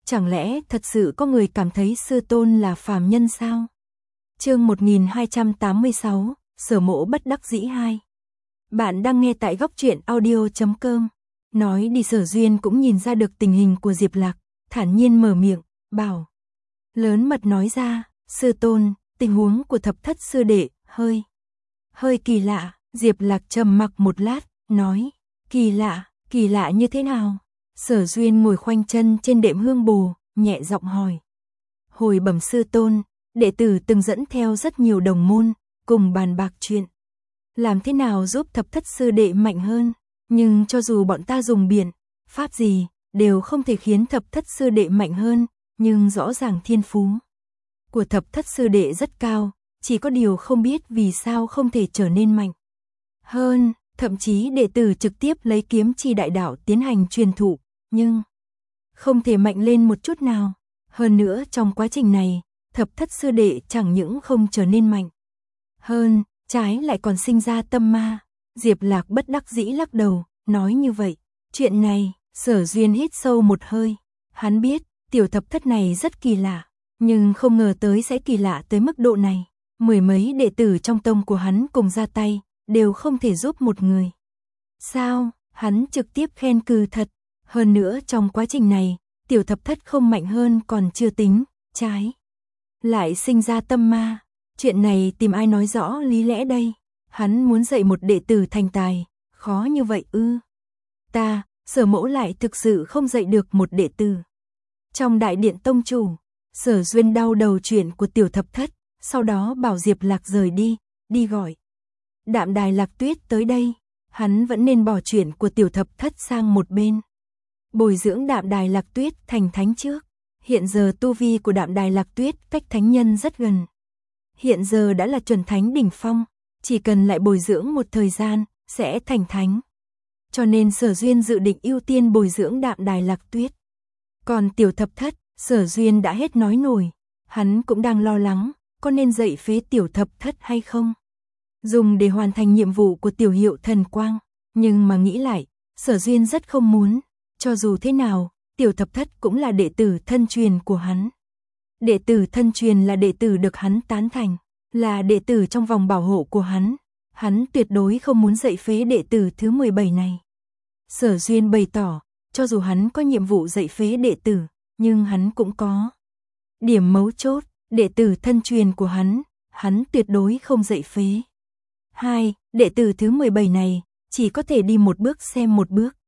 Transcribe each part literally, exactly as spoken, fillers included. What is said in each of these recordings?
Chẳng lẽ thật sự có người cảm thấy sư tôn là phàm nhân sao? Chương một nghìn hai trăm tám mươi sáu, Sở Mỗ bất đắc dĩ hai. Bạn đang nghe tại góc truyện audio chấm com. Nói đi Sở Duyên cũng nhìn ra được tình hình của Diệp Lạc, thản nhiên mở miệng, bảo. Lớn mật nói ra, sư tôn, tình huống của thập thất sư đệ, hơi, hơi kỳ lạ. Diệp Lạc trầm mặc một lát, nói, kỳ lạ, kỳ lạ như thế nào? Sở Duyên ngồi khoanh chân trên đệm hương bồ, nhẹ giọng hỏi. Hồi bẩm sư tôn, đệ tử từng dẫn theo rất nhiều đồng môn, cùng bàn bạc chuyện. Làm thế nào giúp thập thất sư đệ mạnh hơn, nhưng cho dù bọn ta dùng biện, pháp gì, đều không thể khiến thập thất sư đệ mạnh hơn, nhưng rõ ràng thiên phú của thập thất sư đệ rất cao, chỉ có điều không biết vì sao không thể trở nên mạnh hơn, thậm chí đệ tử trực tiếp lấy kiếm chi đại đạo tiến hành truyền thụ, nhưng không thể mạnh lên một chút nào. Hơn nữa trong quá trình này, thập thất sư đệ chẳng những không trở nên mạnh hơn, trái lại còn sinh ra tâm ma. Diệp Lạc bất đắc dĩ lắc đầu, nói như vậy, chuyện này, Sở Duyên hít sâu một hơi, hắn biết, tiểu thập thất này rất kỳ lạ, nhưng không ngờ tới sẽ kỳ lạ tới mức độ này. Mười mấy đệ tử trong tông của hắn cùng ra tay, đều không thể giúp một người. Sao, hắn trực tiếp khen cừ thật, hơn nữa trong quá trình này, tiểu thập thất không mạnh hơn còn chưa tính, trái lại sinh ra tâm ma. Chuyện này tìm ai nói rõ lý lẽ đây? Hắn muốn dạy một đệ tử thành tài, khó như vậy ư? Ta, Sở Mỗ lại thực sự không dạy được một đệ tử. Trong đại điện tông chủ, Sở Duyên đau đầu chuyện của tiểu thập thất, sau đó bảo Diệp Lạc rời đi, đi gọi Đạm Đài Lạc Tuyết tới đây. Hắn vẫn nên bỏ chuyện của tiểu thập thất sang một bên, bồi dưỡng Đạm Đài Lạc Tuyết thành thánh trước. Hiện giờ tu vi của Đạm Đài Lạc Tuyết cách thánh nhân rất gần, hiện giờ đã là chuẩn thánh đỉnh phong, chỉ cần lại bồi dưỡng một thời gian, sẽ thành thánh. Cho nên Sở Duyên dự định ưu tiên bồi dưỡng Đạm Đài Lạc Tuyết. Còn tiểu thập thất, Sở Duyên đã hết nói nổi, hắn cũng đang lo lắng, có nên dạy phế tiểu thập thất hay không? Dùng để hoàn thành nhiệm vụ của tiểu hiệu thần quang, nhưng mà nghĩ lại, Sở Duyên rất không muốn, cho dù thế nào, tiểu thập thất cũng là đệ tử thân truyền của hắn. Đệ tử thân truyền là đệ tử được hắn tán thành, là đệ tử trong vòng bảo hộ của hắn, hắn tuyệt đối không muốn dạy phế đệ tử thứ mười bảy này. Sở Duyên bày tỏ, cho dù hắn có nhiệm vụ dạy phế đệ tử, nhưng hắn cũng có điểm mấu chốt, đệ tử thân truyền của hắn, hắn tuyệt đối không dạy phế. Hai, đệ tử thứ mười bảy này, chỉ có thể đi một bước xem một bước.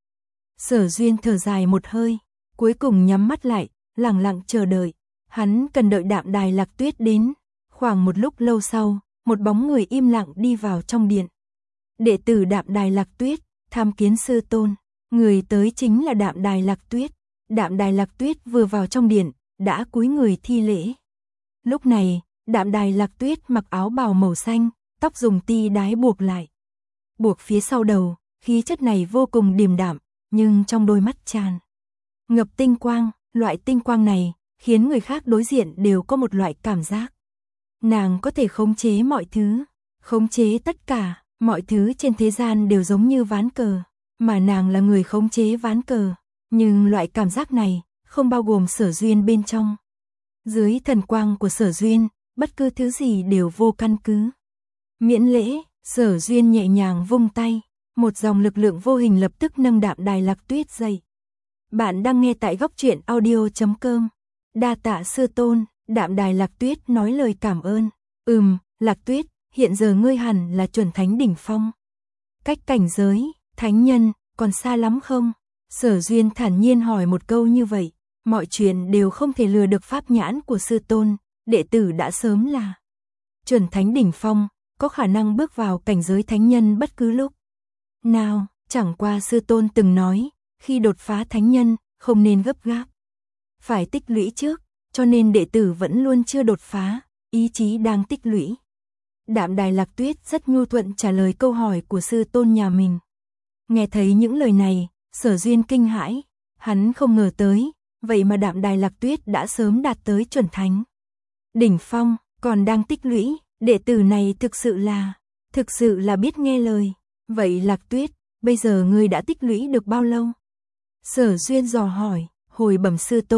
Sở Duyên thở dài một hơi, cuối cùng nhắm mắt lại, lặng lặng chờ đợi. Hắn cần đợi Đạm Đài Lạc Tuyết đến. Khoảng một lúc lâu sau, một bóng người im lặng đi vào trong điện. Đệ tử Đạm Đài Lạc Tuyết, tham kiến sư tôn. Người tới chính là Đạm Đài Lạc Tuyết. Đạm Đài Lạc Tuyết vừa vào trong điện, đã cúi người thi lễ. Lúc này, Đạm Đài Lạc Tuyết mặc áo bào màu xanh, tóc dùng ti đái buộc lại, buộc phía sau đầu, khí chất này vô cùng điềm đạm, nhưng trong đôi mắt tràn ngập tinh quang, loại tinh quang này khiến người khác đối diện đều có một loại cảm giác. Nàng có thể khống chế mọi thứ, khống chế tất cả, mọi thứ trên thế gian đều giống như ván cờ, mà nàng là người khống chế ván cờ, nhưng loại cảm giác này không bao gồm Sở Duyên bên trong. Dưới thần quang của Sở Duyên, bất cứ thứ gì đều vô căn cứ. Miễn lễ, Sở Duyên nhẹ nhàng vung tay, một dòng lực lượng vô hình lập tức nâng Đạm Đài Lạc Tuyết dậy. Bạn đang nghe tại góc truyện audio chấm com. Đa tạ sư tôn. Đạm Đài Lạc Tuyết nói lời cảm ơn. Ừm, Lạc Tuyết, hiện giờ ngươi hẳn là chuẩn thánh đỉnh phong. Cách cảnh giới, thánh nhân, còn xa lắm không? Sở Duyên thản nhiên hỏi một câu như vậy. Mọi chuyện đều không thể lừa được pháp nhãn của sư tôn, đệ tử đã sớm là chuẩn thánh đỉnh phong, có khả năng bước vào cảnh giới thánh nhân bất cứ lúc nào. Chẳng qua sư tôn từng nói, khi đột phá thánh nhân, không nên gấp gáp, phải tích lũy trước, cho nên đệ tử vẫn luôn chưa đột phá, ý chí đang tích lũy. Đạm Đài Lạc Tuyết rất nhu thuận trả lời câu hỏi của sư tôn nhà mình. Nghe thấy những lời này, Sở Duyên kinh hãi, hắn không ngờ tới, vậy mà Đạm Đài Lạc Tuyết đã sớm đạt tới chuẩn thánh đỉnh phong, còn đang tích lũy, đệ tử này thực sự là, thực sự là biết nghe lời. Vậy Lạc Tuyết, bây giờ ngươi đã tích lũy được bao lâu? Sở Duyên dò hỏi, hồi bẩm sư tôn,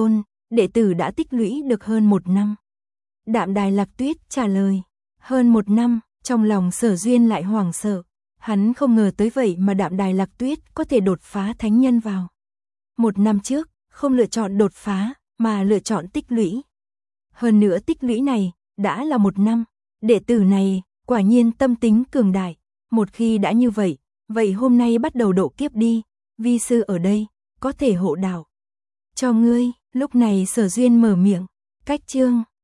đệ tử đã tích lũy được hơn một năm. Đạm Đài Lạc Tuyết trả lời, hơn một năm, trong lòng Sở Duyên lại hoảng sợ. Hắn không ngờ tới vậy mà Đạm Đài Lạc Tuyết có thể đột phá thánh nhân vào. Một năm trước, không lựa chọn đột phá, mà lựa chọn tích lũy. Hơn nữa tích lũy này, đã là một năm. Đệ tử này, quả nhiên tâm tính cường đại. Một khi đã như vậy, vậy hôm nay bắt đầu độ kiếp đi. Vi sư ở đây, có thể hộ đạo cho ngươi. Lúc này Sở Duyên mở miệng, cách chương